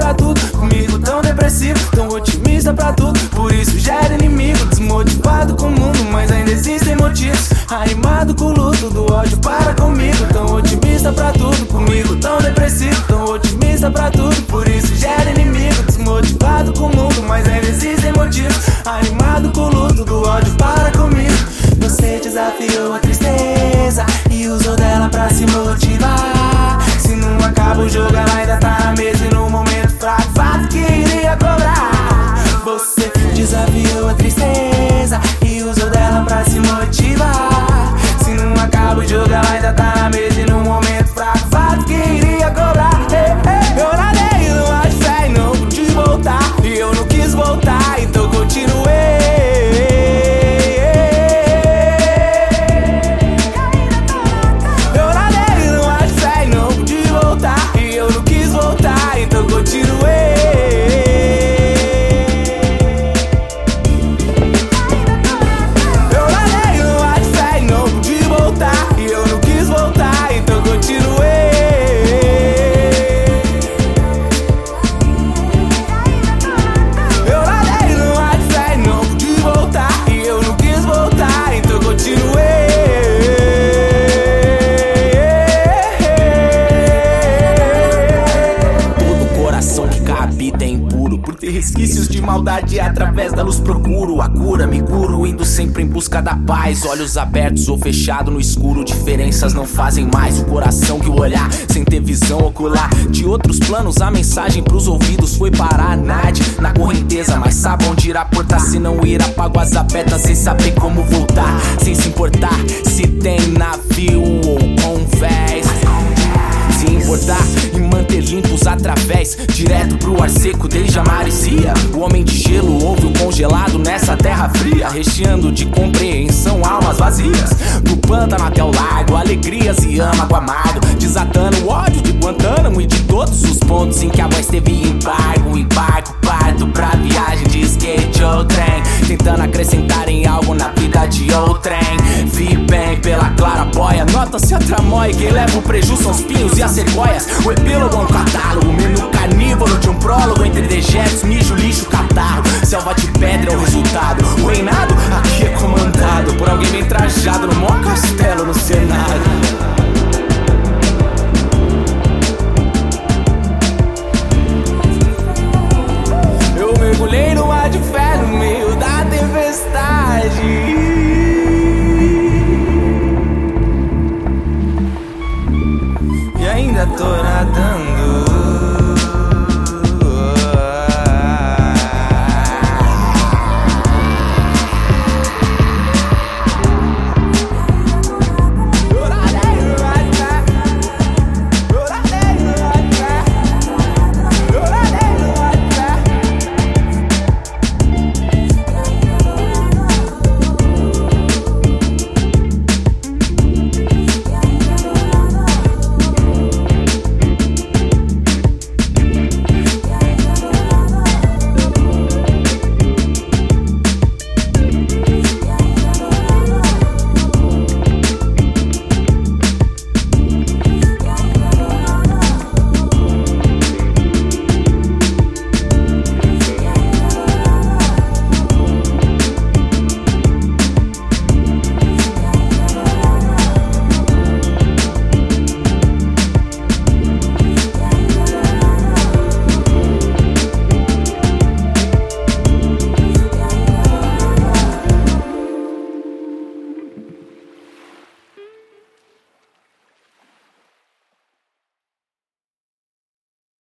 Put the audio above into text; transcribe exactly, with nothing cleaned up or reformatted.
pra tudo, comigo tão depressivo, tão otimista pra tudo. Por isso gera inimigo, desmotivado com o mundo, mas ainda existem motivos. Animado com o luto do ódio, para comigo. Tão otimista pra tudo, comigo tão depressivo, tão otimista pra tudo. Por isso gera inimigo, desmotivado com o mundo, mas ainda existem motivos. Animado com o luto do ódio, para comigo. Você desafiou a tristeza e usou dela pra se motivar. Se não acaba o jogo, ela ainda tá na mesa e no momento fraco, fato que iria cobrar. Você desafiou a tristeza e usou dela pra se motivar. Se não acaba o jogo, ela ainda tá na mesa e no momento fraco, fato que iria cobrar. Eu nadei no mar de fé e não pude voltar, e eu não quis voltar, então continuei. Por ter resquícios de maldade, através da luz procuro a cura, me curo, indo sempre em busca da paz. Olhos abertos ou fechados no escuro, diferenças não fazem mais. O coração que o olhar, sem ter visão ocular de outros planos, a mensagem pros ouvidos foi parar Nad na correnteza, mas sabe onde irá portar. Se não ir, apago as abertas sem saber como voltar, sem se importar se tem navio ou convés. Se importar e manter limpos através, direto pro ar seco desde a maresia. O homem de gelo ouve o congelado nessa terra fria, recheando de compreensão almas vazias. Do pântano até o lago, alegrias e âmago amado, desatando o ódio de Guantánamo e de todos os pontos em que a voz teve embargo. Embargo, parto pra viagem de skate ou trem, tentando acrescentar em algo na vida de outrem. Vi bem pela clarabóia, nota-se a tramóia, quem leva o prejuízo são os pinhos e as sequoias. O epílogo é um catálogo, menu carnívoro de um prólogo, entre dejetos, mijo, lixo, catarro. Selva de pedra é o resultado, o reinado aqui é comandado por alguém bem trajado no maior castelo no cenário. Eu mergulhei no mar de fé no meio da tempestade, e ainda tô nadando.